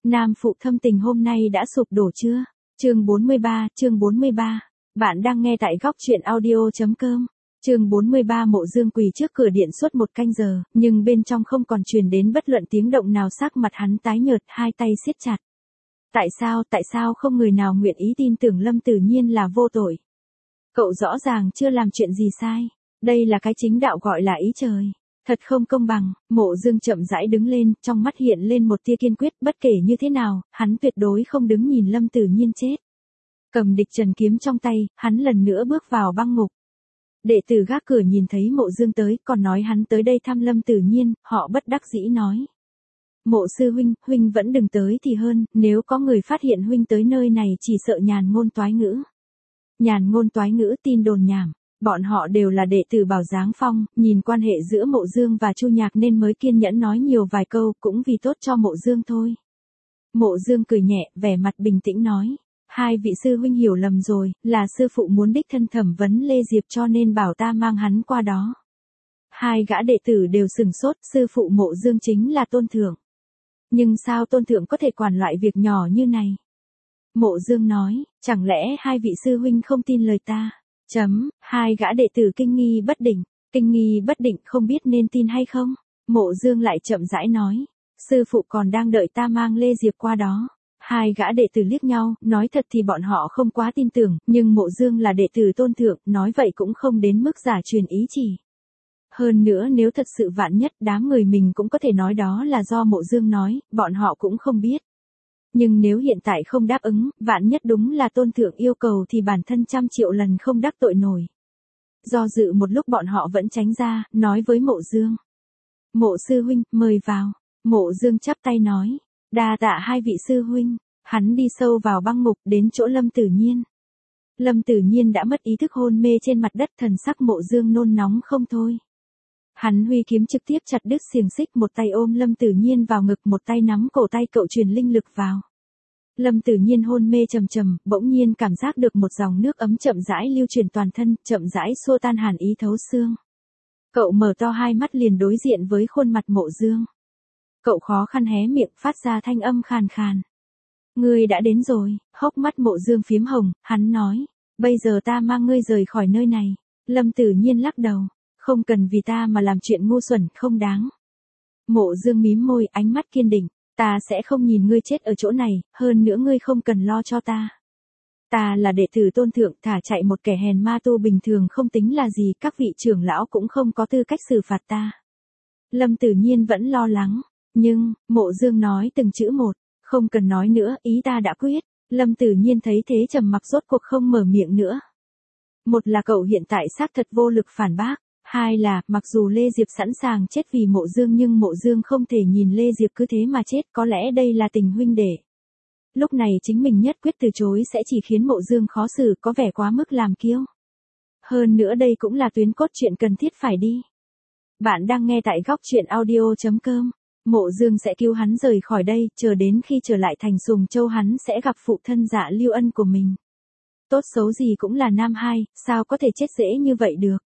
Nam phụ thâm tình hôm nay đã sụp đổ chưa? Chương 43. Bạn đang nghe tại góc truyện audio.com. Chương 43. Mộ Dương quỳ trước cửa điện suốt 1 canh giờ, nhưng bên trong không còn truyền đến bất luận tiếng động nào, sắc mặt hắn tái nhợt, hai tay siết chặt. Tại sao không người nào nguyện ý tin tưởng Lâm Tử Nhiên là vô tội? Cậu rõ ràng chưa làm chuyện gì sai. Đây là cái chính đạo gọi là ý trời. Thật không công bằng. Mộ Dương chậm rãi đứng lên, trong mắt hiện lên một tia kiên quyết, bất kể như thế nào, hắn tuyệt đối không đứng nhìn Lâm Tử Nhiên chết. Cầm địch trần kiếm trong tay, hắn lần nữa bước vào băng ngục. Đệ tử gác cửa nhìn thấy Mộ Dương tới, còn nói hắn tới đây thăm Lâm Tử Nhiên, họ bất đắc dĩ nói. Mộ sư huynh, huynh vẫn đừng tới thì hơn, nếu có người phát hiện huynh tới nơi này chỉ sợ nhàn ngôn toái ngữ. Nhàn ngôn toái ngữ, tin đồn nhảm. Bọn họ đều là đệ tử Bảo Giáng Phong, nhìn quan hệ giữa Mộ Dương và Chu Nhạc nên mới kiên nhẫn nói nhiều vài câu, cũng vì tốt cho Mộ Dương thôi. Mộ Dương cười nhẹ, vẻ mặt bình tĩnh nói. Hai vị sư huynh hiểu lầm rồi, là sư phụ muốn đích thân thẩm vấn Lê Diệp cho nên bảo ta mang hắn qua đó. Hai gã đệ tử đều sừng sốt, sư phụ Mộ Dương chính là Tôn Thượng. Nhưng sao Tôn Thượng có thể quản loại việc nhỏ như này? Mộ Dương nói, chẳng lẽ hai vị sư huynh không tin lời ta? Hai gã đệ tử kinh nghi bất định không biết nên tin hay không? Mộ Dương lại chậm rãi nói, sư phụ còn đang đợi ta mang Lê Diệp qua đó. Hai gã đệ tử liếc nhau, nói thật thì bọn họ không quá tin tưởng, nhưng Mộ Dương là đệ tử Tôn Thượng, nói vậy cũng không đến mức giả truyền ý chỉ. Hơn nữa nếu thật sự vạn nhất, đám người mình cũng có thể nói đó là do Mộ Dương nói, bọn họ cũng không biết. Nhưng nếu hiện tại không đáp ứng, vạn nhất đúng là Tôn Thượng yêu cầu thì bản thân 100 triệu lần không đắc tội nổi. Do dự một lúc bọn họ vẫn tránh ra, nói với Mộ Dương. Mộ sư huynh, mời vào. Mộ Dương chắp tay nói. Đa tạ hai vị sư huynh. Hắn đi sâu vào băng ngục đến chỗ Lâm Tử Nhiên. Lâm Tử Nhiên đã mất ý thức hôn mê trên mặt đất, thần sắc Mộ Dương nôn nóng không thôi. Hắn huy kiếm trực tiếp chặt đứt xiềng xích, một tay ôm Lâm Tử Nhiên vào ngực, một tay nắm cổ tay cậu truyền linh lực vào. Lâm Tử Nhiên hôn mê trầm trầm, bỗng nhiên cảm giác được một dòng nước ấm chậm rãi lưu truyền toàn thân, chậm rãi xua tan hàn ý thấu xương. Cậu mở to hai mắt liền đối diện với khuôn mặt Mộ Dương. Cậu khó khăn hé miệng phát ra thanh âm khàn khàn. Ngươi đã đến rồi. Hốc mắt Mộ Dương phím hồng, hắn nói. Bây giờ ta mang ngươi rời khỏi nơi này. Lâm Tử Nhiên lắc đầu. Không cần vì ta mà làm chuyện ngu xuẩn, không đáng. Mộ Dương mím môi, ánh mắt kiên định. Ta sẽ không nhìn ngươi chết ở chỗ này, hơn nữa ngươi không cần lo cho ta. Ta là đệ tử Tôn Thượng, thả chạy một kẻ hèn ma tu bình thường không tính là gì, các vị trưởng lão cũng không có tư cách xử phạt ta. Lâm Tử Nhiên vẫn lo lắng, nhưng, Mộ Dương nói từng chữ một, không cần nói nữa, ý ta đã quyết. Lâm Tử Nhiên thấy thế trầm mặc, rốt cuộc không mở miệng nữa. Một là cậu hiện tại xác thật vô lực phản bác. Hai là, mặc dù Lê Diệp sẵn sàng chết vì Mộ Dương nhưng Mộ Dương không thể nhìn Lê Diệp cứ thế mà chết, có lẽ đây là tình huynh đệ. Lúc này chính mình nhất quyết từ chối sẽ chỉ khiến Mộ Dương khó xử, có vẻ quá mức làm kiêu. Hơn nữa đây cũng là tuyến cốt truyện cần thiết phải đi. Bạn đang nghe tại góc truyện audio.com. Mộ Dương sẽ cứu hắn rời khỏi đây, chờ đến khi trở lại thành Sùng Châu hắn sẽ gặp phụ thân Dạ Lưu Ân của mình. Tốt xấu gì cũng là nam hai, sao có thể chết dễ như vậy được.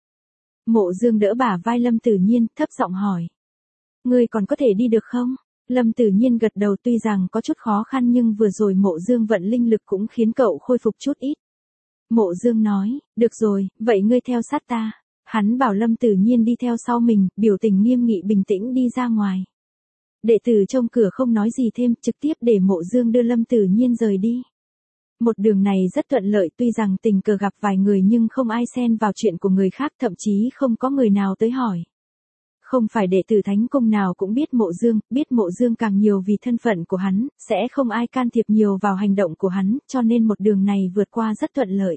Mộ Dương đỡ bả vai Lâm Tử Nhiên, thấp giọng hỏi. Ngươi còn có thể đi được không? Lâm Tử Nhiên gật đầu, tuy rằng có chút khó khăn nhưng vừa rồi Mộ Dương vận linh lực cũng khiến cậu khôi phục chút ít. Mộ Dương nói, được rồi, vậy ngươi theo sát ta. Hắn bảo Lâm Tử Nhiên đi theo sau mình, biểu tình nghiêm nghị bình tĩnh đi ra ngoài. Đệ tử trong cửa không nói gì thêm, trực tiếp để Mộ Dương đưa Lâm Tử Nhiên rời đi. Một đường này rất thuận lợi, tuy rằng tình cờ gặp vài người nhưng không ai xen vào chuyện của người khác, thậm chí không có người nào tới hỏi. Không phải đệ tử Thánh Cung nào cũng biết Mộ Dương càng nhiều vì thân phận của hắn, sẽ không ai can thiệp nhiều vào hành động của hắn, cho nên một đường này vượt qua rất thuận lợi.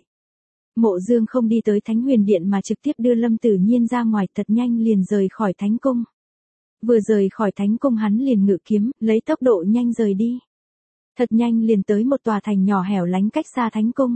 Mộ Dương không đi tới Thánh Huyền Điện mà trực tiếp đưa Lâm Tử Nhiên ra ngoài, thật nhanh liền rời khỏi Thánh Cung. Vừa rời khỏi Thánh Cung hắn liền ngự kiếm, lấy tốc độ nhanh rời đi. Thật nhanh liền tới một tòa thành nhỏ hẻo lánh cách xa Thánh Cung.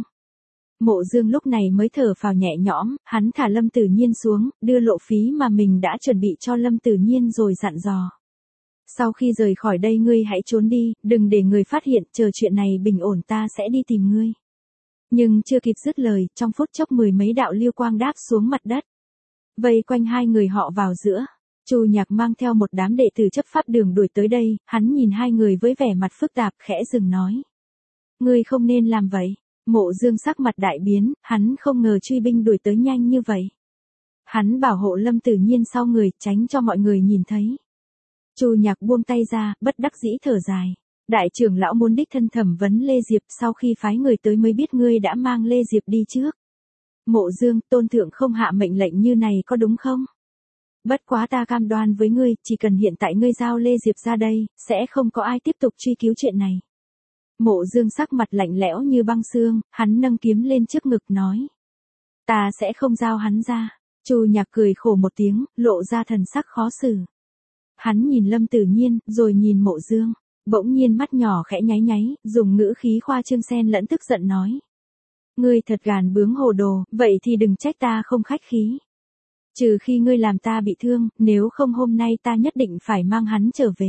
Mộ Dương lúc này mới thở phào nhẹ nhõm, hắn thả Lâm Tử Nhiên xuống, đưa lộ phí mà mình đã chuẩn bị cho Lâm Tử Nhiên rồi dặn dò. Sau khi rời khỏi đây ngươi hãy trốn đi, đừng để người phát hiện, chờ chuyện này bình ổn ta sẽ đi tìm ngươi. Nhưng chưa kịp dứt lời, trong phút chốc 10 mấy đạo lưu quang đáp xuống mặt đất. Vây quanh hai người họ vào giữa. Chu Nhạc mang theo một đám đệ tử chấp pháp đường đuổi tới đây, hắn nhìn hai người với vẻ mặt phức tạp, khẽ dừng nói. Ngươi không nên làm vậy. Mộ Dương sắc mặt đại biến, hắn không ngờ truy binh đuổi tới nhanh như vậy. Hắn bảo hộ Lâm Tử Nhiên sau người, tránh cho mọi người nhìn thấy. Chu Nhạc buông tay ra, bất đắc dĩ thở dài. Đại trưởng lão muốn đích thân thẩm vấn Lê Diệp, sau khi phái người tới mới biết ngươi đã mang Lê Diệp đi trước. Mộ Dương, tôn thượng không hạ mệnh lệnh như này có đúng không? Bất quá ta cam đoan với ngươi, chỉ cần hiện tại ngươi giao Lê Diệp ra đây, sẽ không có ai tiếp tục truy cứu chuyện này. Mộ Dương sắc mặt lạnh lẽo như băng xương, hắn nâng kiếm lên trước ngực nói. Ta sẽ không giao hắn ra. Chu Nhạc cười khổ một tiếng, lộ ra thần sắc khó xử. Hắn nhìn Lâm Tử Nhiên, rồi nhìn Mộ Dương. Bỗng nhiên mắt nhỏ khẽ nháy nháy, dùng ngữ khí khoa trương xen lẫn tức giận nói. Ngươi thật gàn bướng hồ đồ, vậy thì đừng trách ta không khách khí. Trừ khi ngươi làm ta bị thương, nếu không hôm nay ta nhất định phải mang hắn trở về.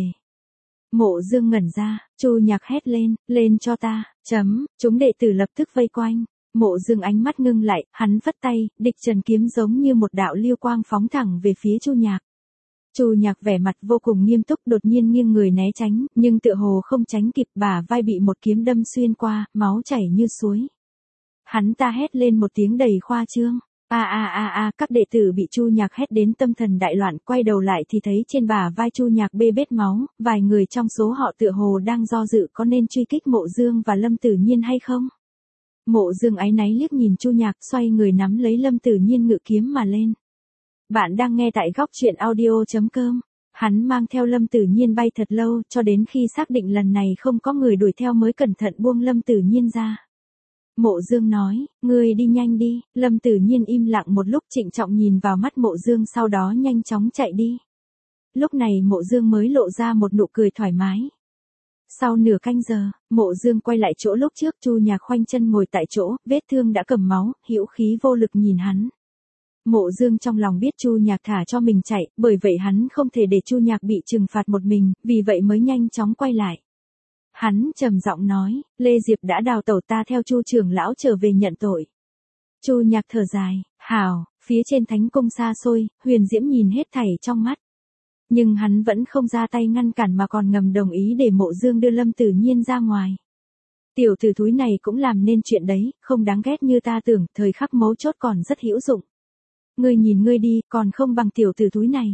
Mộ Dương ngẩn ra, Chu Nhạc hét lên, lên cho ta, chúng đệ tử lập tức vây quanh. Mộ Dương ánh mắt ngưng lại, hắn vất tay, địch trần kiếm giống như một đạo liêu quang phóng thẳng về phía Chu Nhạc. Chu Nhạc vẻ mặt vô cùng nghiêm túc, đột nhiên nghiêng người né tránh, nhưng tựa hồ không tránh kịp, bả vai bị một kiếm đâm xuyên qua, máu chảy như suối. Hắn ta hét lên một tiếng đầy khoa trương. Các đệ tử bị Chu Nhạc hét đến tâm thần đại loạn, quay đầu lại thì thấy trên bả vai Chu Nhạc bê bết máu, vài người trong số họ tựa hồ đang do dự có nên truy kích Mộ Dương và Lâm Tử Nhiên hay không. Mộ Dương áy náy liếc nhìn Chu Nhạc, xoay người nắm lấy Lâm Tử Nhiên ngự kiếm mà lên. Bạn đang nghe tại góc truyện audio.com. Hắn mang theo Lâm Tử Nhiên bay thật lâu, cho đến khi xác định lần này không có người đuổi theo mới cẩn thận buông Lâm Tử Nhiên ra. Mộ Dương nói, ngươi đi nhanh đi. Lâm Tử Nhiên im lặng một lúc, trịnh trọng nhìn vào mắt Mộ Dương, sau đó nhanh chóng chạy đi. Lúc này Mộ Dương mới lộ ra một nụ cười thoải mái. Sau nửa canh giờ, Mộ Dương quay lại chỗ lúc trước, Chu Nhạc khoanh chân ngồi tại chỗ, vết thương đã cầm máu, hữu khí vô lực nhìn hắn. Mộ Dương trong lòng biết Chu Nhạc thả cho mình chạy, bởi vậy hắn không thể để Chu Nhạc bị trừng phạt một mình, vì vậy mới nhanh chóng quay lại. Hắn trầm giọng nói, Lê Diệp đã đào tẩu, ta theo Chu trưởng lão trở về nhận tội. Chu Nhạc thở dài, hảo, phía trên thánh cung xa xôi, Huyền Diễm nhìn hết thảy trong mắt. Nhưng hắn vẫn không ra tay ngăn cản mà còn ngầm đồng ý để Mộ Dương đưa Lâm Tử Nhiên ra ngoài. Tiểu tử thúi này cũng làm nên chuyện đấy, không đáng ghét như ta tưởng, thời khắc mấu chốt còn rất hữu dụng. Ngươi nhìn ngươi đi, còn không bằng tiểu tử thúi này.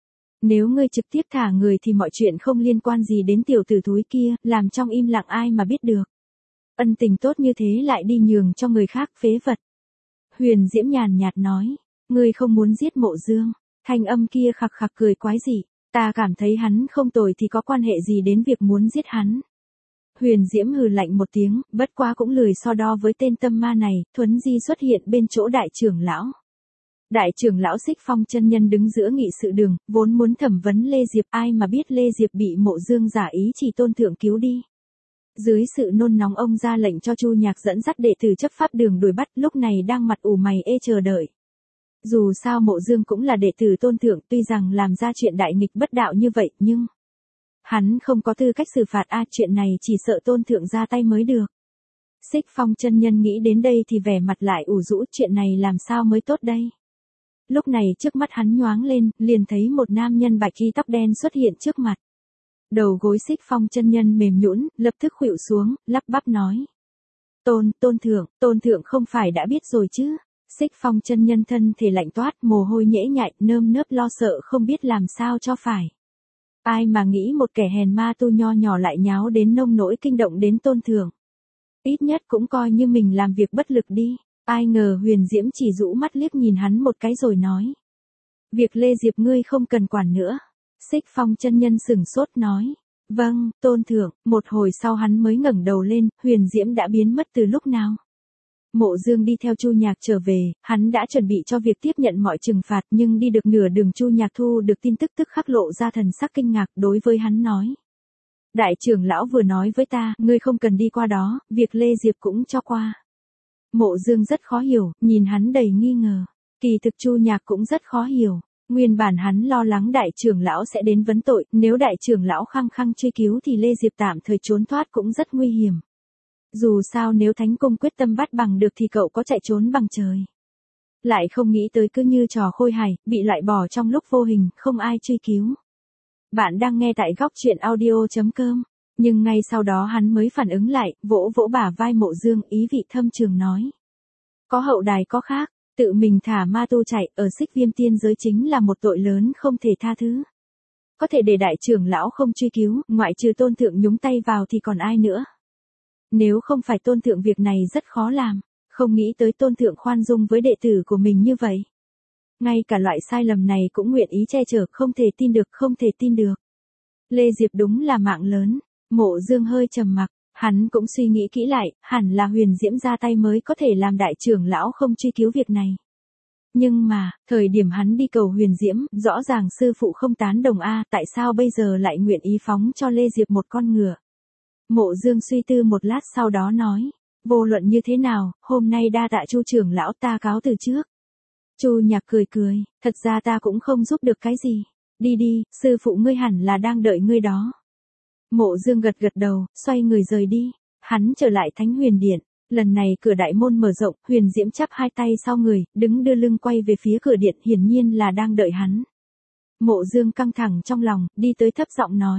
Nếu ngươi trực tiếp thả người thì mọi chuyện không liên quan gì đến tiểu tử thúi kia, làm trong im lặng ai mà biết được. Ân tình tốt như thế lại đi nhường cho người khác, phế vật. Huyền Diễm nhàn nhạt nói, ngươi không muốn giết Mộ Dương. Thanh âm kia khặc khặc cười quái dị, ta cảm thấy hắn không tồi thì có quan hệ gì đến việc muốn giết hắn. Huyền Diễm hừ lạnh một tiếng, bất quá cũng lười so đo với tên tâm ma này, Thuấn Di xuất hiện bên chỗ đại trưởng lão. Đại trưởng lão Xích Phong chân nhân đứng giữa nghị sự đường, vốn muốn thẩm vấn Lê Diệp, ai mà biết Lê Diệp bị Mộ Dương giả ý chỉ tôn thượng cứu đi. Dưới sự nôn nóng ông ra lệnh cho Chu Nhạc dẫn dắt đệ tử chấp pháp đường đuổi bắt, lúc này đang mặt ủ mày ê chờ đợi. Dù sao Mộ Dương cũng là đệ tử tôn thượng, tuy rằng làm ra chuyện đại nghịch bất đạo như vậy, nhưng hắn không có tư cách xử phạt chuyện này chỉ sợ tôn thượng ra tay mới được. Xích Phong chân nhân nghĩ đến đây thì vẻ mặt lại ủ rũ, chuyện này làm sao mới tốt đây. Lúc này trước mắt hắn nhoáng lên, liền thấy một nam nhân bạch y tóc đen xuất hiện trước mặt. Đầu gối Xích Phong chân nhân mềm nhũn, lập tức khuỵu xuống, lắp bắp nói. Tôn thượng không phải đã biết rồi chứ. Xích Phong chân nhân thân thể lạnh toát, mồ hôi nhễ nhại, nơm nớp lo sợ không biết làm sao cho phải. Ai mà nghĩ một kẻ hèn ma tu nho nhỏ lại nháo đến nông nỗi kinh động đến tôn thượng. Ít nhất cũng coi như mình làm việc bất lực đi. Ai ngờ Huyền Diễm chỉ rũ mắt liếc nhìn hắn một cái rồi nói. Việc Lê Diệp ngươi không cần quản nữa. Xích Phong chân nhân sửng sốt nói. Vâng, tôn thượng. Một hồi sau hắn mới ngẩng đầu lên, Huyền Diễm đã biến mất từ lúc nào. Mộ Dương đi theo Chu Nhạc trở về, hắn đã chuẩn bị cho việc tiếp nhận mọi trừng phạt, nhưng đi được nửa đường Chu Nhạc thu được tin tức tức khắc lộ ra thần sắc kinh ngạc, đối với hắn nói. Đại trưởng lão vừa nói với ta, ngươi không cần đi qua đó, việc Lê Diệp cũng cho qua. Mộ Dương rất khó hiểu, nhìn hắn đầy nghi ngờ. Kỳ thực Chu Nhạc cũng rất khó hiểu. Nguyên bản hắn lo lắng đại trưởng lão sẽ đến vấn tội, nếu đại trưởng lão khăng khăng truy cứu thì Lê Diệp tạm thời trốn thoát cũng rất nguy hiểm. Dù sao nếu Thánh Cung quyết tâm bắt bằng được thì cậu có chạy trốn bằng trời. Lại không nghĩ tới cứ như trò khôi hài, bị loại bỏ trong lúc vô hình, không ai truy cứu. Bạn đang nghe tại góc chuyện audio.com. Nhưng ngay sau đó hắn mới phản ứng lại, vỗ vỗ bả vai Mộ Dương, ý vị thâm trường nói. Có hậu đài có khác, tự mình thả ma tu chạy ở Xích Viêm tiên giới chính là một tội lớn không thể tha thứ. Có thể để đại trưởng lão không truy cứu, ngoại trừ Tôn Thượng nhúng tay vào thì còn ai nữa. Nếu không phải Tôn Thượng việc này rất khó làm, không nghĩ tới Tôn Thượng khoan dung với đệ tử của mình như vậy. Ngay cả loại sai lầm này cũng nguyện ý che chở, không thể tin được, không thể tin được. Lê Diệp đúng là mạng lớn. Mộ Dương hơi trầm mặc, hắn cũng suy nghĩ kỹ lại, hẳn là Huyền Diễm ra tay mới có thể làm đại trưởng lão không truy cứu việc này. Nhưng mà, thời điểm hắn đi cầu Huyền Diễm, rõ ràng sư phụ không tán đồng tại sao bây giờ lại nguyện ý phóng cho Lê Diệp một con ngựa. Mộ Dương suy tư một lát sau đó nói, vô luận như thế nào, hôm nay đa tạ Chu trưởng lão, ta cáo từ trước. Chu Nhạc cười cười, thật ra ta cũng không giúp được cái gì. Đi đi, sư phụ ngươi hẳn là đang đợi ngươi đó. Mộ Dương gật gật đầu, xoay người rời đi. Hắn trở lại Thánh Huyền Điện. Lần này cửa đại môn mở rộng, Huyền Diễm chắp hai tay sau người, đứng đưa lưng quay về phía cửa điện, hiển nhiên là đang đợi hắn. Mộ Dương căng thẳng trong lòng, đi tới thấp giọng nói.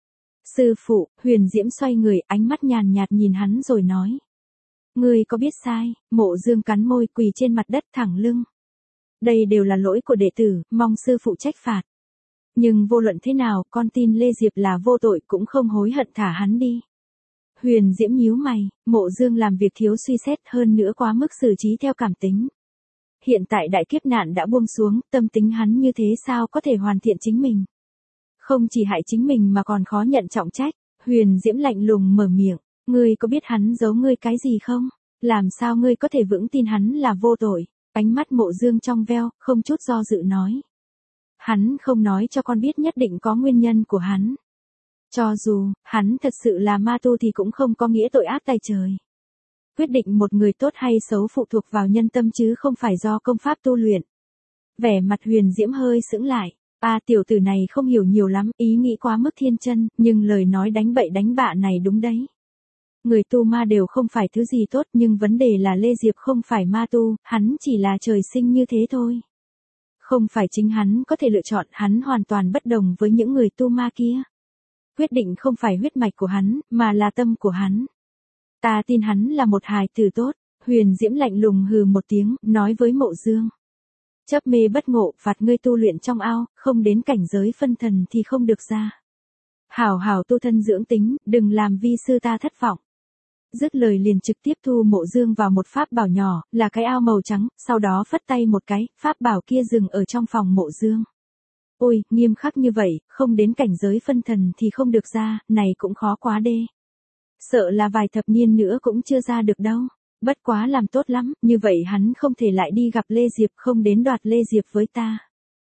Sư phụ. Huyền Diễm xoay người, ánh mắt nhàn nhạt nhìn hắn rồi nói. Ngươi có biết sai? Mộ Dương cắn môi, quỳ trên mặt đất thẳng lưng. Đây đều là lỗi của đệ tử, mong sư phụ trách phạt. Nhưng vô luận thế nào, con tin Lê Diệp là vô tội cũng không hối hận thả hắn đi. Huyền Diễm nhíu mày, Mộ Dương làm việc thiếu suy xét, hơn nữa quá mức xử trí theo cảm tính. Hiện tại đại kiếp nạn đã buông xuống, tâm tính hắn như thế sao có thể hoàn thiện chính mình. Không chỉ hại chính mình mà còn khó nhận trọng trách. Huyền Diễm lạnh lùng mở miệng, ngươi có biết hắn giấu ngươi cái gì không? Làm sao ngươi có thể vững tin hắn là vô tội? Ánh mắt Mộ Dương trong veo, không chút do dự nói. Hắn không nói cho con biết nhất định có nguyên nhân của hắn. Cho dù, hắn thật sự là ma tu thì cũng không có nghĩa tội ác tay trời. Quyết định một người tốt hay xấu phụ thuộc vào nhân tâm chứ không phải do công pháp tu luyện. Vẻ mặt Huyền Diễm hơi sững lại. Tiểu tử này không hiểu nhiều lắm, ý nghĩ quá mức thiên chân, nhưng lời nói đánh bậy đánh bạ này đúng đấy. Người tu ma đều không phải thứ gì tốt, nhưng vấn đề là Lê Diệp không phải ma tu, hắn chỉ là trời sinh như thế thôi. Không phải chính hắn có thể lựa chọn, hắn hoàn toàn bất đồng với những người tu ma kia. Quyết định không phải huyết mạch của hắn, mà là tâm của hắn. Ta tin hắn là một hài tử tốt. Huyền Diễm lạnh lùng hừ một tiếng, nói với Mộ Dương. Chấp mê bất ngộ, phạt ngươi tu luyện trong ao, không đến cảnh giới phân thần thì không được ra. Hảo hảo tu thân dưỡng tính, đừng làm vi sư ta thất vọng. Dứt lời liền trực tiếp thu Mộ Dương vào một pháp bảo nhỏ, là cái ao màu trắng, sau đó phất tay một cái, pháp bảo kia dừng ở trong phòng Mộ Dương. Ôi, nghiêm khắc như vậy, không đến cảnh giới phân thần thì không được ra, này cũng khó quá đê. Sợ là vài thập niên nữa cũng chưa ra được đâu. Bất quá làm tốt lắm, như vậy hắn không thể lại đi gặp Lê Diệp, không đến đoạt Lê Diệp với ta.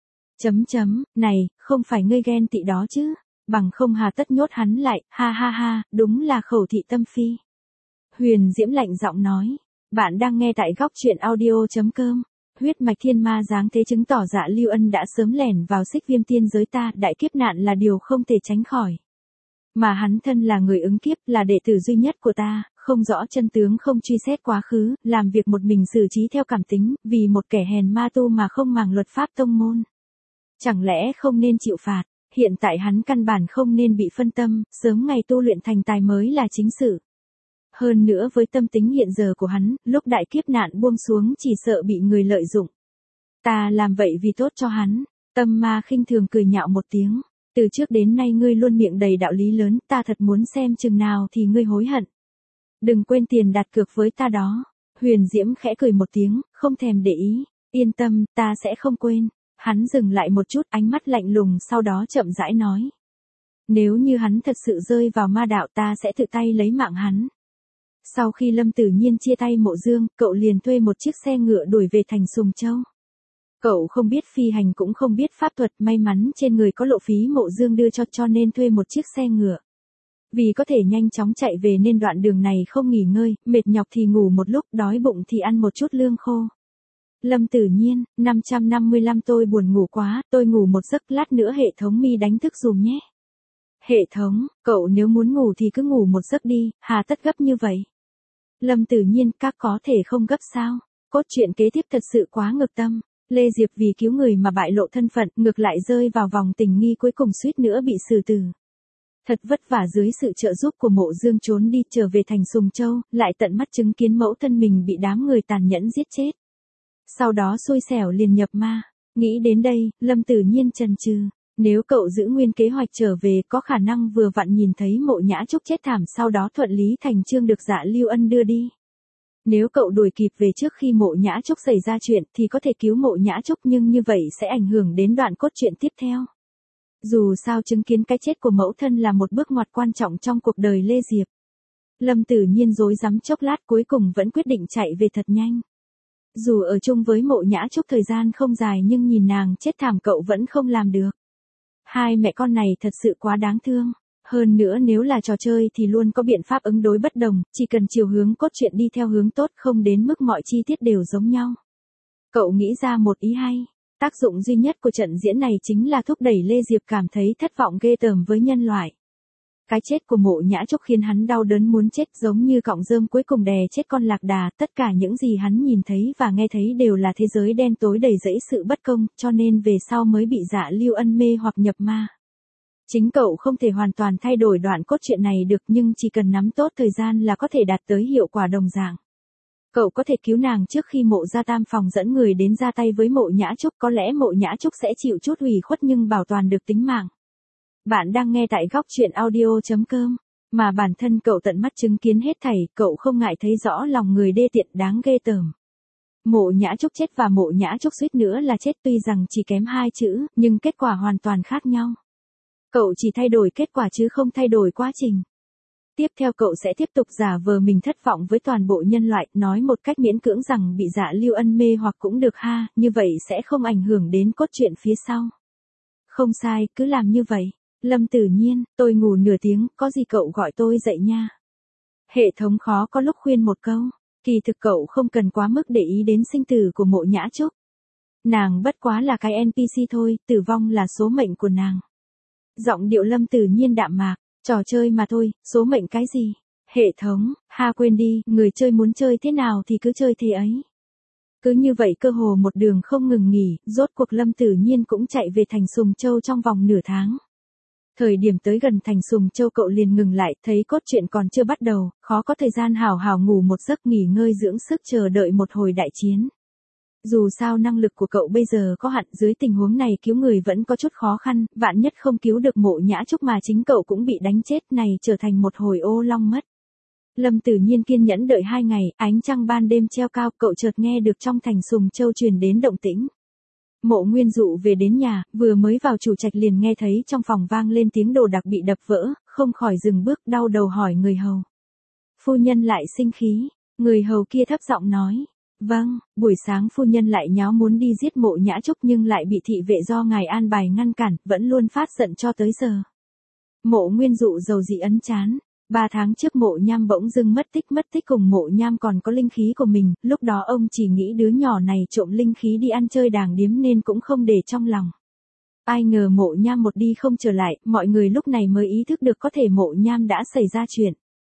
Này, không phải ngươi ghen tị đó chứ, bằng không hà tất nhốt hắn lại, ha ha ha, đúng là khẩu thị tâm phi. Huyền Diễm lạnh giọng nói, bạn đang nghe tại góc chuyện audio.com. Huyết mạch thiên ma giáng thế chứng tỏ Dạ Lưu Ân đã sớm lẻn vào Xích Viêm tiên giới ta, đại kiếp nạn là điều không thể tránh khỏi. Mà hắn thân là người ứng kiếp, là đệ tử duy nhất của ta, không rõ chân tướng, không truy xét quá khứ, làm việc một mình xử trí theo cảm tính, vì một kẻ hèn ma tu mà không màng luật pháp tông môn. Chẳng lẽ không nên chịu phạt? Hiện tại hắn căn bản không nên bị phân tâm, sớm ngày tu luyện thành tài mới là chính sự. Hơn nữa với tâm tính hiện giờ của hắn, lúc đại kiếp nạn buông xuống chỉ sợ bị người lợi dụng. Ta làm vậy vì tốt cho hắn. Tâm ma khinh thường cười nhạo một tiếng. Từ trước đến nay ngươi luôn miệng đầy đạo lý lớn, ta thật muốn xem chừng nào thì ngươi hối hận. Đừng quên tiền đặt cược với ta đó. Huyền Diễm khẽ cười một tiếng, không thèm để ý. Yên tâm, ta sẽ không quên. Hắn dừng lại một chút, ánh mắt lạnh lùng, sau đó chậm rãi nói. Nếu như hắn thật sự rơi vào ma đạo, ta sẽ tự tay lấy mạng hắn. Sau khi Lâm Tử Nhiên chia tay Mộ Dương, cậu liền thuê một chiếc xe ngựa đuổi về thành Sùng Châu. Cậu không biết phi hành cũng không biết pháp thuật, may mắn trên người có lộ phí Mộ Dương đưa cho nên thuê một chiếc xe ngựa. Vì có thể nhanh chóng chạy về nên đoạn đường này không nghỉ ngơi, mệt nhọc thì ngủ một lúc, đói bụng thì ăn một chút lương khô. Lâm Tử Nhiên, 555 tôi buồn ngủ quá, tôi ngủ một giấc, lát nữa hệ thống mi đánh thức dùm nhé. Hệ thống, cậu nếu muốn ngủ thì cứ ngủ một giấc đi, hà tất gấp như vậy. Lâm Tử Nhiên, các có thể không gấp sao? Cốt truyện kế tiếp thật sự quá ngược tâm. Lê Diệp vì cứu người mà bại lộ thân phận, ngược lại rơi vào vòng tình nghi, cuối cùng suýt nữa bị xử tử. Thật vất vả dưới sự trợ giúp của Mộ Dương trốn đi trở về thành Sùng Châu, lại tận mắt chứng kiến mẫu thân mình bị đám người tàn nhẫn giết chết. Sau đó xui xẻo liền nhập ma. Nghĩ đến đây, Lâm Tử Nhiên chần chừ. Nếu cậu giữ nguyên kế hoạch trở về, có khả năng vừa vặn nhìn thấy Mộ Nhã Trúc chết thảm, sau đó thuận lý thành chương được Dạ Lưu Ân đưa đi. Nếu cậu đuổi kịp về trước khi Mộ Nhã Trúc xảy ra chuyện thì có thể cứu Mộ Nhã Trúc, nhưng như vậy sẽ ảnh hưởng đến đoạn cốt truyện tiếp theo. Dù sao chứng kiến cái chết của mẫu thân là một bước ngoặt quan trọng trong cuộc đời Lê Diệp. Lâm Tử Nhiên rối rắm chốc lát, cuối cùng vẫn quyết định chạy về thật nhanh. Dù ở chung với Mộ Nhã Trúc thời gian không dài, nhưng nhìn nàng chết thảm cậu vẫn không làm được. Hai mẹ con này thật sự quá đáng thương. Hơn nữa nếu là trò chơi thì luôn có biện pháp ứng đối bất đồng, chỉ cần chiều hướng cốt truyện đi theo hướng tốt, không đến mức mọi chi tiết đều giống nhau. Cậu nghĩ ra một ý hay. Tác dụng duy nhất của trận diễn này chính là thúc đẩy Lê Diệp cảm thấy thất vọng ghê tởm với nhân loại. Cái chết của Mộ Nhã Trúc khiến hắn đau đớn muốn chết, giống như cọng rơm cuối cùng đè chết con lạc đà. Tất cả những gì hắn nhìn thấy và nghe thấy đều là thế giới đen tối đầy rẫy sự bất công, cho nên về sau mới bị Dạ Lưu Ân mê hoặc nhập ma. Chính cậu không thể hoàn toàn thay đổi đoạn cốt truyện này được, nhưng chỉ cần nắm tốt thời gian là có thể đạt tới hiệu quả đồng dạng. Cậu có thể cứu nàng trước khi Mộ gia tam phòng dẫn người đến ra tay với Mộ Nhã Trúc, có lẽ Mộ Nhã Trúc sẽ chịu chút ủy khuất nhưng bảo toàn được tính mạng. Bạn đang nghe tại góc truyện audio.com, mà bản thân cậu tận mắt chứng kiến hết thảy, cậu không ngại thấy rõ lòng người đê tiện đáng ghê tởm. Mộ Nhã Trúc chết và Mộ Nhã Trúc suýt nữa là chết, tuy rằng chỉ kém 2 chữ, nhưng kết quả hoàn toàn khác nhau. Cậu chỉ thay đổi kết quả chứ không thay đổi quá trình. Tiếp theo cậu sẽ tiếp tục giả vờ mình thất vọng với toàn bộ nhân loại, nói một cách miễn cưỡng rằng bị Dạ Lưu Ân mê hoặc cũng được ha, như vậy sẽ không ảnh hưởng đến cốt truyện phía sau. Không sai, cứ làm như vậy. Lâm Tử Nhiên, tôi ngủ nửa tiếng, có gì cậu gọi tôi dậy nha. Hệ thống khó có lúc khuyên một câu, kỳ thực cậu không cần quá mức để ý đến sinh tử của Mộ Nhã Trúc. Nàng bất quá là cái NPC thôi, tử vong là số mệnh của nàng. Giọng điệu Lâm Tử Nhiên đạm mạc, trò chơi mà thôi, số mệnh cái gì? Hệ thống, ha quên đi, người chơi muốn chơi thế nào thì cứ chơi thế ấy. Cứ như vậy cơ hồ một đường không ngừng nghỉ, rốt cuộc Lâm Tử Nhiên cũng chạy về thành Sùng Châu trong vòng nửa tháng. Thời điểm tới gần thành Sùng Châu cậu liền ngừng lại, thấy cốt truyện còn chưa bắt đầu, khó có thời gian hào hào ngủ một giấc nghỉ ngơi dưỡng sức chờ đợi một hồi đại chiến. Dù sao năng lực của cậu bây giờ có hạn, dưới tình huống này cứu người vẫn có chút khó khăn, vạn nhất không cứu được Mộ Nhã Trúc mà chính cậu cũng bị đánh chết, này trở thành một hồi ô long mất. Lâm Tử Nhiên kiên nhẫn đợi 2 ngày, ánh trăng ban đêm treo cao, cậu chợt nghe được trong thành Sùng Châu truyền đến động tĩnh. Mộ Nguyên Dụ về đến nhà, vừa mới vào chủ trạch liền nghe thấy trong phòng vang lên tiếng đồ đạc bị đập vỡ, không khỏi dừng bước, đau đầu hỏi người hầu. Phu nhân lại sinh khí, người hầu kia thấp giọng nói. Vâng, buổi sáng phu nhân lại nháo muốn đi giết Mộ Nhã Trúc nhưng lại bị thị vệ do ngài an bài ngăn cản, vẫn luôn phát giận cho tới giờ. Mộ Nguyên Dụ dầu dị ấn chán. 3 tháng trước Mộ Nham bỗng dưng mất tích cùng Mộ Nham còn có linh khí của mình, lúc đó ông chỉ nghĩ đứa nhỏ này trộm linh khí đi ăn chơi đàng điếm nên cũng không để trong lòng. Ai ngờ Mộ Nham một đi không trở lại, mọi người lúc này mới ý thức được có thể Mộ Nham đã xảy ra chuyện.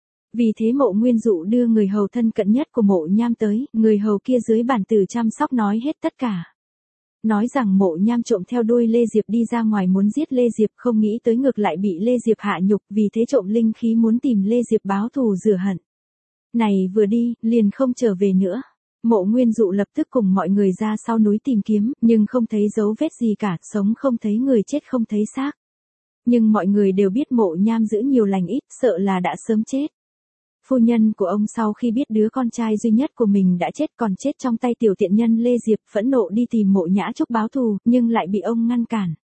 Vì thế Mộ Nguyên Dụ đưa người hầu thân cận nhất của Mộ Nham tới, người hầu kia dưới bản tử chăm sóc nói hết tất cả. Nói rằng Mộ Nham trộm theo đuôi Lê Diệp đi ra ngoài muốn giết Lê Diệp, không nghĩ tới ngược lại bị Lê Diệp hạ nhục, vì thế trộm linh khí muốn tìm Lê Diệp báo thù rửa hận. Này vừa đi, liền không trở về nữa. Mộ Nguyên Dụ lập tức cùng mọi người ra sau núi tìm kiếm, nhưng không thấy dấu vết gì cả, sống không thấy người, chết không thấy xác. Nhưng mọi người đều biết Mộ Nham giữ nhiều lành ít, sợ là đã sớm chết. Phu nhân của ông sau khi biết đứa con trai duy nhất của mình đã chết, còn chết trong tay tiểu tiện nhân Lê Diệp, phẫn nộ đi tìm Mộ Nhã Trúc báo thù, nhưng lại bị ông ngăn cản.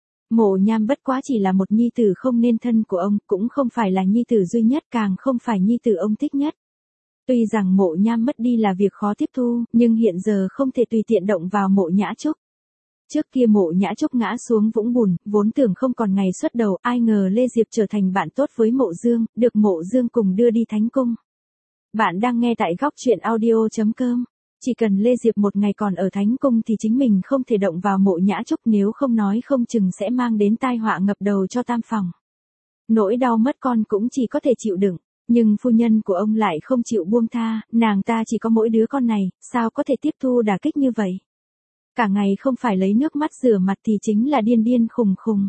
Mộ Nham bất quá chỉ là một nhi tử không nên thân của ông, cũng không phải là nhi tử duy nhất, càng không phải nhi tử ông thích nhất. Tuy rằng Mộ Nham mất đi là việc khó tiếp thu, nhưng hiện giờ không thể tùy tiện động vào Mộ Nhã Trúc. Trước kia Mộ Nhã Trúc ngã xuống vũng bùn, vốn tưởng không còn ngày xuất đầu, ai ngờ Lê Diệp trở thành bạn tốt với Mộ Dương, được Mộ Dương cùng đưa đi Thánh Cung. Bạn đang nghe tại góc truyện audio.com. Chỉ cần Lê Diệp một ngày còn ở Thánh Cung thì chính mình không thể động vào Mộ Nhã Trúc, nếu không nói không chừng sẽ mang đến tai họa ngập đầu cho tam phòng. Nỗi đau mất con cũng chỉ có thể chịu đựng, Nhưng phu nhân của ông lại không chịu buông tha, nàng ta chỉ có mỗi đứa con này, sao có thể tiếp thu đả kích như vậy? Cả ngày không phải lấy nước mắt rửa mặt thì chính là điên điên khùng khùng.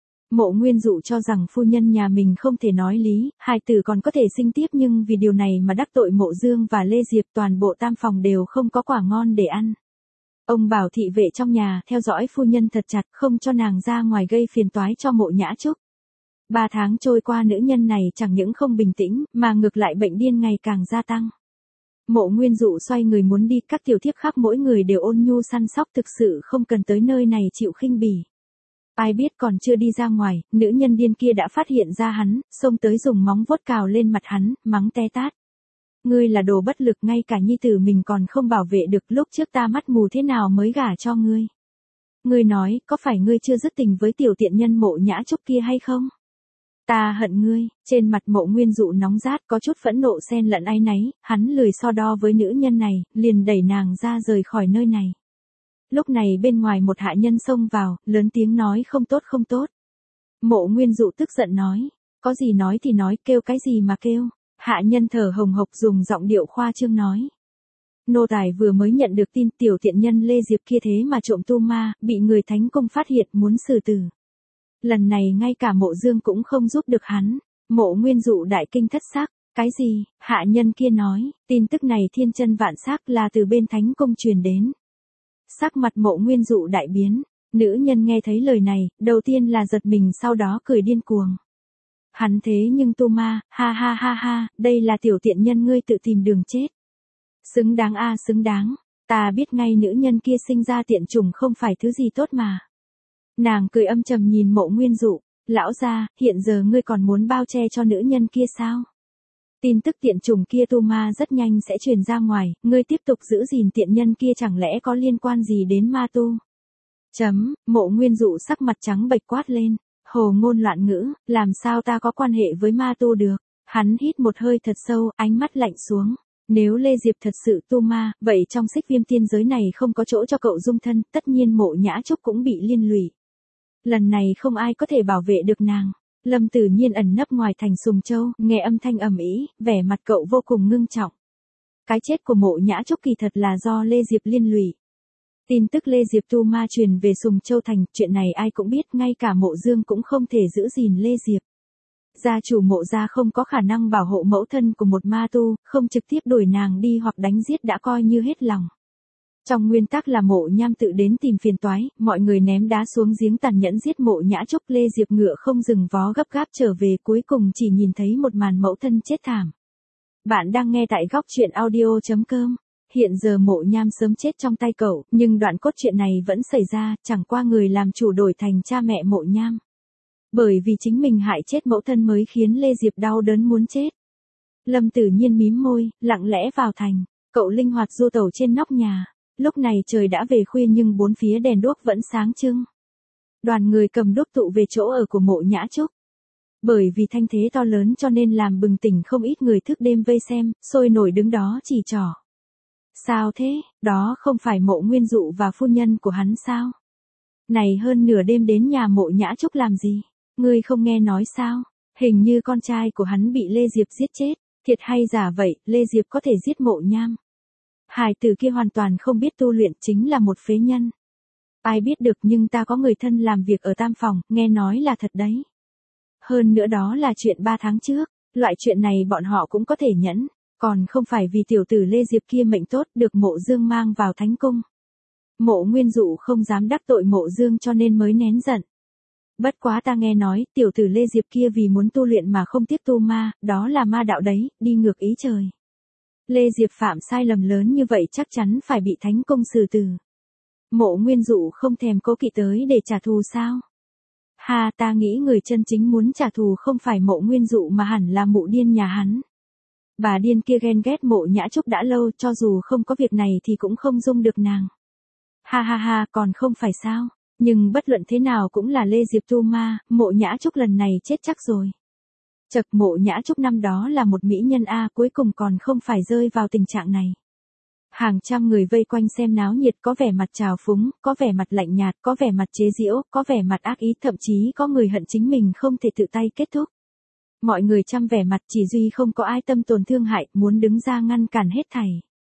Mộ Nguyên Dụ cho rằng phu nhân nhà mình không thể nói lý, hai tử còn có thể sinh tiếp nhưng vì điều này mà đắc tội Mộ Dương và Lê Diệp, toàn bộ tam phòng đều không có quả ngon để ăn. Ông bảo thị vệ trong nhà theo dõi phu nhân thật chặt, không cho nàng ra ngoài gây phiền toái cho Mộ Nhã Trúc. 3 tháng trôi qua, nữ nhân này chẳng những không bình tĩnh, mà ngược lại bệnh điên ngày càng gia tăng. Mộ Nguyên Dụ xoay người muốn đi, các tiểu thiếp khác mỗi người đều ôn nhu săn sóc, thực sự không cần tới nơi này chịu khinh bỉ. Ai biết còn chưa đi ra ngoài, nữ nhân điên kia đã phát hiện ra hắn, xông tới dùng móng vuốt cào lên mặt hắn, mắng te tát. Ngươi là đồ bất lực, ngay cả nhi tử mình còn không bảo vệ được, lúc trước ta mắt mù thế nào mới gả cho ngươi. Ngươi nói, có phải ngươi chưa dứt tình với tiểu tiện nhân Mộ Nhã Trúc kia hay không? Ta hận ngươi. Trên mặt Mộ Nguyên Dụ nóng rát, có chút phẫn nộ xen lẫn áy náy, hắn lười so đo với nữ nhân này, liền đẩy nàng ra rời khỏi nơi này. Lúc này bên ngoài một hạ nhân xông vào, lớn tiếng nói không tốt không tốt. Mộ Nguyên Dụ tức giận nói, có gì nói thì nói, kêu cái gì mà kêu. Hạ nhân thở hồng hộc dùng giọng điệu khoa trương nói. Nô tài vừa mới nhận được tin tiểu tiện nhân Lê Diệp kia thế mà trộm tu ma, bị người Thánh Cung phát hiện muốn xử tử. Lần này ngay cả Mộ Dương cũng không giúp được hắn. Mộ Nguyên Dụ đại kinh thất sắc. Cái gì? Hạ nhân kia nói, tin tức này thiên chân vạn xác là từ bên Thánh Cung truyền đến. Sắc mặt Mộ Nguyên Dụ đại biến, nữ nhân nghe thấy lời này, đầu tiên là giật mình sau đó cười điên cuồng. Hắn thế nhưng tu ma, ha ha ha ha, đây là tiểu tiện nhân ngươi tự tìm đường chết. Xứng đáng a xứng đáng, ta biết ngay nữ nhân kia sinh ra tiện chủng không phải thứ gì tốt mà. Nàng cười âm trầm nhìn Mộ Nguyên Dụ, lão gia, hiện giờ ngươi còn muốn bao che cho nữ nhân kia sao? Tin tức tiện chủng kia tu ma rất nhanh sẽ truyền ra ngoài, ngươi tiếp tục giữ gìn tiện nhân kia chẳng lẽ có liên quan gì đến ma tu? Mộ Nguyên Dụ sắc mặt trắng bệch quát lên, hồ ngôn loạn ngữ, làm sao ta có quan hệ với ma tu được? Hắn hít một hơi thật sâu, ánh mắt lạnh xuống. Nếu Lê Diệp thật sự tu ma, vậy trong Xích Viêm tiên giới này không có chỗ cho cậu dung thân, tất nhiên Mộ Nhã Trúc cũng bị liên lụy. Lần này không ai có thể bảo vệ được nàng. Lâm Tử Nhiên ẩn nấp ngoài thành Sùng Châu, nghe âm thanh ầm ĩ, vẻ mặt cậu vô cùng ngưng trọng. Cái chết của Mộ Nhã Trúc kỳ thật là do Lê Diệp liên lụy. Tin tức Lê Diệp tu ma truyền về Sùng Châu thành, chuyện này ai cũng biết, ngay cả Mộ Dương cũng không thể giữ gìn Lê Diệp. Gia chủ Mộ gia không có khả năng bảo hộ mẫu thân của một ma tu, không trực tiếp đuổi nàng đi hoặc đánh giết đã coi như hết lòng. Trong nguyên tắc là Mộ Nham tự đến tìm phiền toái, mọi người ném đá xuống giếng tàn nhẫn giết Mộ Nhã Trúc. Lê Diệp ngựa không dừng vó gấp gáp trở về, cuối cùng chỉ nhìn thấy một màn mẫu thân chết thảm. Bạn đang nghe tại góc truyện audio.com. Hiện giờ Mộ Nham sớm chết trong tay cậu, nhưng đoạn cốt truyện này vẫn xảy ra, chẳng qua người làm chủ đổi thành cha mẹ Mộ Nham. Bởi vì chính mình hại chết mẫu thân mới khiến Lê Diệp đau đớn muốn chết. Lâm Tử Nhiên mím môi, lặng lẽ vào thành, cậu linh hoạt du tẩu trên nóc nhà. Lúc này trời đã về khuya nhưng bốn phía đèn đuốc vẫn sáng trưng. Đoàn người cầm đuốc tụ về chỗ ở của Mộ Nhã Trúc. Bởi vì thanh thế to lớn cho nên làm bừng tỉnh không ít người thức đêm vây xem, sôi nổi đứng đó chỉ trỏ. Sao thế, đó không phải Mộ Nguyên Dụ và phu nhân của hắn sao? Này hơn nửa đêm đến nhà Mộ Nhã Trúc làm gì? Ngươi không nghe nói sao? Hình như con trai của hắn bị Lê Diệp giết chết, thiệt hay giả vậy, Lê Diệp có thể giết Mộ Nham. Hài tử kia hoàn toàn không biết tu luyện, chính là một phế nhân. Ai biết được, nhưng ta có người thân làm việc ở tam phòng, nghe nói là thật đấy. Hơn nữa đó là chuyện 3 tháng trước, loại chuyện này bọn họ cũng có thể nhẫn, còn không phải vì tiểu tử Lê Diệp kia mệnh tốt được Mộ Dương mang vào Thánh Cung. Mộ Nguyên Dụ không dám đắc tội Mộ Dương cho nên mới nén giận. Bất quá ta nghe nói, tiểu tử Lê Diệp kia vì muốn tu luyện mà không tiếp tu ma, đó là ma đạo đấy, đi ngược ý trời. Lê Diệp phạm sai lầm lớn như vậy chắc chắn phải bị Thánh Cung xử tử. Mộ Nguyên Dụ không thèm cố kỵ tới để trả thù sao? Ha, ta nghĩ người chân chính muốn trả thù không phải Mộ Nguyên Dụ mà hẳn là mụ điên nhà hắn. Bà điên kia ghen ghét Mộ Nhã Trúc đã lâu, cho dù không có việc này thì cũng không dung được nàng. Ha ha ha, còn không phải sao? Nhưng bất luận thế nào cũng là Lê Diệp tu ma, Mộ Nhã Trúc lần này chết chắc rồi. Chật, Mộ Nhã Trúc năm đó là một mỹ nhân a, cuối cùng còn không phải rơi vào tình trạng này. Hàng trăm người vây quanh xem náo nhiệt, có vẻ mặt trào phúng, có vẻ mặt lạnh nhạt, có vẻ mặt chế giễu, có vẻ mặt ác ý, thậm chí có người hận chính mình không thể tự tay kết thúc. Mọi người chăm vẻ mặt, chỉ duy không có ai tâm tổn thương hại, muốn đứng ra ngăn cản hết thảy.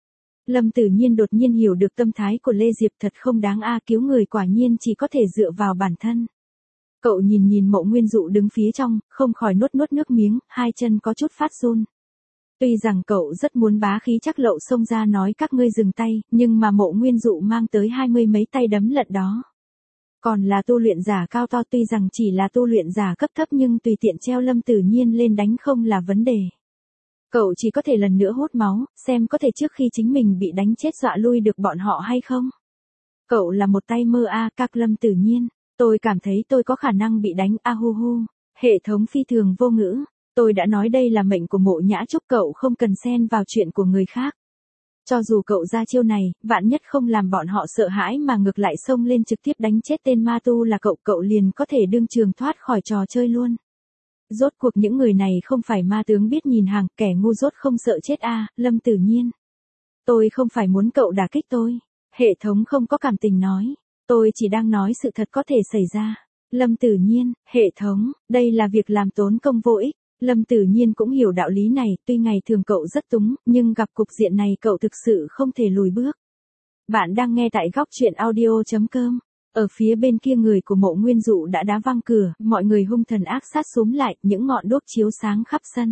Lâm Tử Nhiên đột nhiên hiểu được tâm thái của Lê Diệp thật không đáng cứu người quả nhiên chỉ có thể dựa vào bản thân. Cậu nhìn Mộ Nguyên Dụ đứng phía trong, không khỏi nuốt nước miếng, hai chân có chút phát run. Tuy rằng cậu rất muốn bá khí chắc lậu xông ra nói các ngươi dừng tay, nhưng mà Mộ Nguyên Dụ mang tới 20 mấy tay đấm lận đó. Còn là tu luyện giả cao to, tuy rằng chỉ là tu luyện giả cấp thấp nhưng tùy tiện treo Lâm Tử Nhiên lên đánh không là vấn đề. Cậu chỉ có thể lần nữa hút máu, xem có thể trước khi chính mình bị đánh chết dọa lui được bọn họ hay không. Cậu là một tay mơ các Lâm Tử Nhiên. Tôi cảm thấy tôi có khả năng bị đánh hu hu. Hệ thống phi thường vô ngữ. Tôi đã nói đây là mệnh của Mộ Nhã Trúc, cậu không cần xen vào chuyện của người khác. Cho dù cậu ra chiêu này, vạn nhất không làm bọn họ sợ hãi mà ngược lại xông lên trực tiếp đánh chết tên ma tu là cậu liền có thể đương trường thoát khỏi trò chơi luôn. Rốt cuộc những người này không phải ma tướng biết nhìn hàng, kẻ ngu dốt không sợ chết Lâm Tử Nhiên. Tôi không phải muốn cậu đả kích tôi. Hệ thống không có cảm tình nói. Tôi chỉ đang nói sự thật có thể xảy ra. Lâm Tử Nhiên, hệ thống, đây là việc làm tốn công vô ích. Lâm Tử Nhiên cũng hiểu đạo lý này, tuy ngày thường cậu rất túng, nhưng gặp cục diện này cậu thực sự không thể lùi bước. Bạn đang nghe tại góc truyện audio.com. Ở phía bên kia người của Mộ Nguyên Dụ đã đá văng cửa, mọi người hung thần ác sát xúm lại, những ngọn đuốc chiếu sáng khắp sân.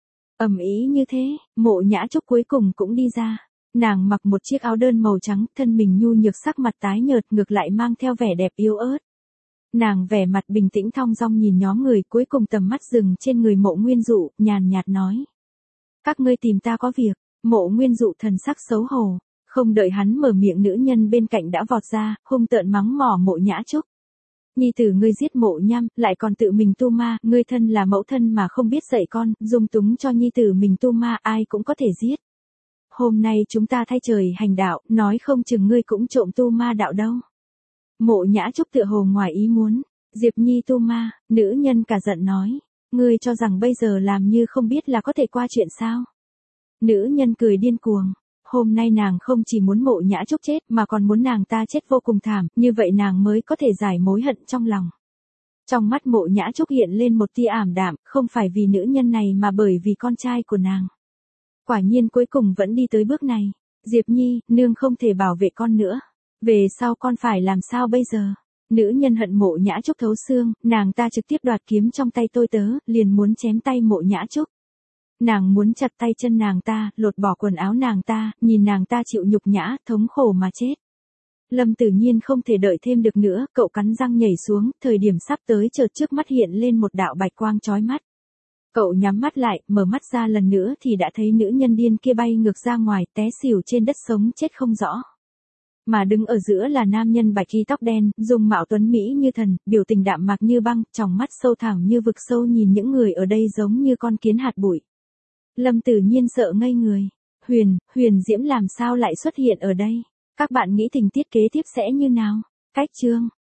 Ầm ĩ như thế, Mộ Nhã Trúc cuối cùng cũng đi ra. Nàng mặc một chiếc áo đơn màu trắng, thân mình nhu nhược, sắc mặt tái nhợt, ngược lại mang theo vẻ đẹp yếu ớt. Nàng vẻ mặt bình tĩnh thong dong nhìn nhóm người, cuối cùng tầm mắt dừng trên người Mộ Nguyên Dụ, nhàn nhạt nói. Các ngươi tìm ta có việc. Mộ Nguyên Dụ thần sắc xấu hổ. Không đợi hắn mở miệng, nữ nhân bên cạnh đã vọt ra, hung tợn mắng mỏ Mộ Nhã Trúc. Nhi tử ngươi giết Mộ Nham, lại còn tự mình tu ma, ngươi thân là mẫu thân mà không biết dạy con, dung túng cho nhi tử mình tu ma, ai cũng có thể giết. Hôm nay chúng ta thay trời hành đạo, nói không chừng ngươi cũng trộm tu ma đạo đâu. Mộ Nhã Trúc tựa hồ ngoài ý muốn. Diệp Nhi tu ma, nữ nhân cả giận nói. Ngươi cho rằng bây giờ làm như không biết là có thể qua chuyện sao? Nữ nhân cười điên cuồng. Hôm nay nàng không chỉ muốn Mộ Nhã Trúc chết mà còn muốn nàng ta chết vô cùng thảm, như vậy nàng mới có thể giải mối hận trong lòng. Trong mắt Mộ Nhã Trúc hiện lên một tia ảm đạm, không phải vì nữ nhân này mà bởi vì con trai của nàng. Quả nhiên cuối cùng vẫn đi tới bước này. Diệp Nhi, nương không thể bảo vệ con nữa. Về sau con phải làm sao bây giờ? Nữ nhân hận Mộ Nhã Trúc thấu xương, nàng ta trực tiếp đoạt kiếm trong tay tôi tớ, liền muốn chém tay Mộ Nhã Trúc. Nàng muốn chặt tay chân nàng ta, lột bỏ quần áo nàng ta, nhìn nàng ta chịu nhục nhã, thống khổ mà chết. Lâm Tử Nhiên không thể đợi thêm được nữa, cậu cắn răng nhảy xuống, thời điểm sắp tới chợt trước mắt hiện lên một đạo bạch quang chói mắt. Cậu nhắm mắt lại, mở mắt ra lần nữa thì đã thấy nữ nhân điên kia bay ngược ra ngoài, té xỉu trên đất sống chết không rõ. Mà đứng ở giữa là nam nhân bạch y tóc đen, dung mạo tuấn mỹ như thần, biểu tình đạm mạc như băng, tròng mắt sâu thẳm như vực sâu nhìn những người ở đây giống như con kiến hạt bụi. Lâm Tử Nhiên sợ ngây người. Huyền Diễm làm sao lại xuất hiện ở đây? Các bạn nghĩ tình tiết kế tiếp sẽ như nào? Cách chương